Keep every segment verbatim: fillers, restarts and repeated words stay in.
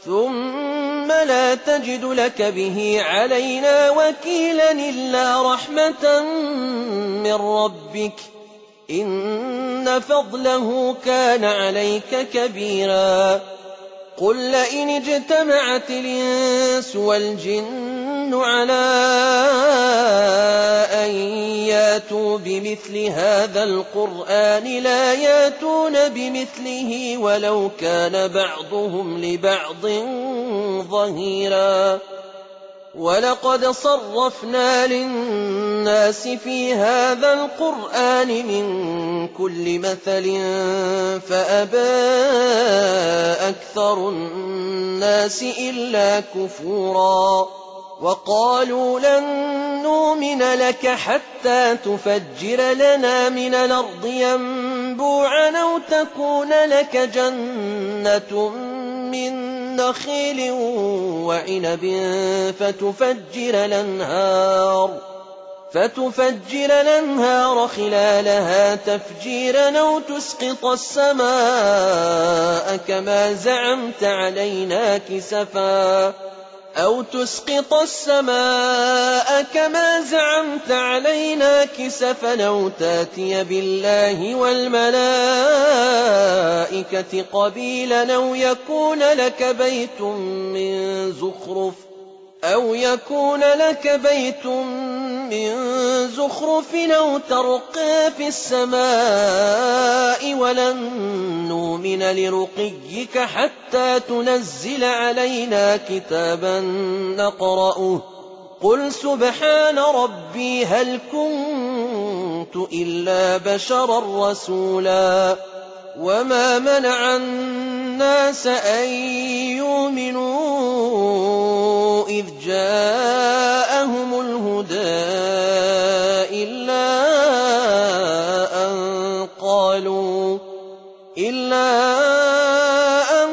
ثم لا تجد لك به علينا وكيلا إلا رحمة من ربك إن فضله كان عليك كبيرا. قل لئن اجتمعت الإنس والجن على أن ياتوا بمثل هذا القرآن لا ياتون بمثله ولو كان بعضهم لبعض ظهيرا. ولقد صرفنا للناس في هذا القرآن من كل مثل فأبى أكثر الناس إلا كفورا. وقالوا لن نؤمن لك حتى تفجر لنا من الأرض ينبوعا أو تكون لك جنة من نخيل وعنب فتفجر الأنهار فتفجر الأنهار خلالها تفجيرا أو تسقط السماء كما زعمت علينا كسفا أو تسقط السماء كما زعمت علينا كسفا أو تاتي بالله والملائكة قبيلا أو يكون لك بيت من زخرف أو يكون لك بيت من زخرف أو ترقى في السماء ولن نؤمن لرقيك حتى تنزل علينا كتابا نقرأه قل سبحان ربي هل كنت إلا بشرا رسولا. وما منع الناس أن يؤمنوا إذ جاءهم الهدى إلا أن قالوا إلا أن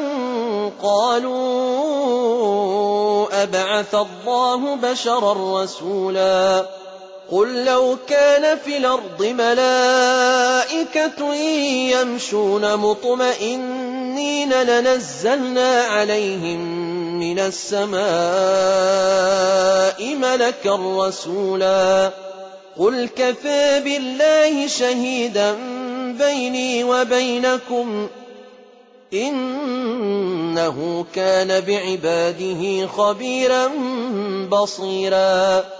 قالوا أبعث الله بشرا رسولا. قل لو كان في الأرض ملائكة يمشون مطمئنين لنزلنا عليهم من السماء ملكا رسولا. قل كفى بالله شهيدا بيني وبينكم إنه كان بعباده خبيرا بصيرا.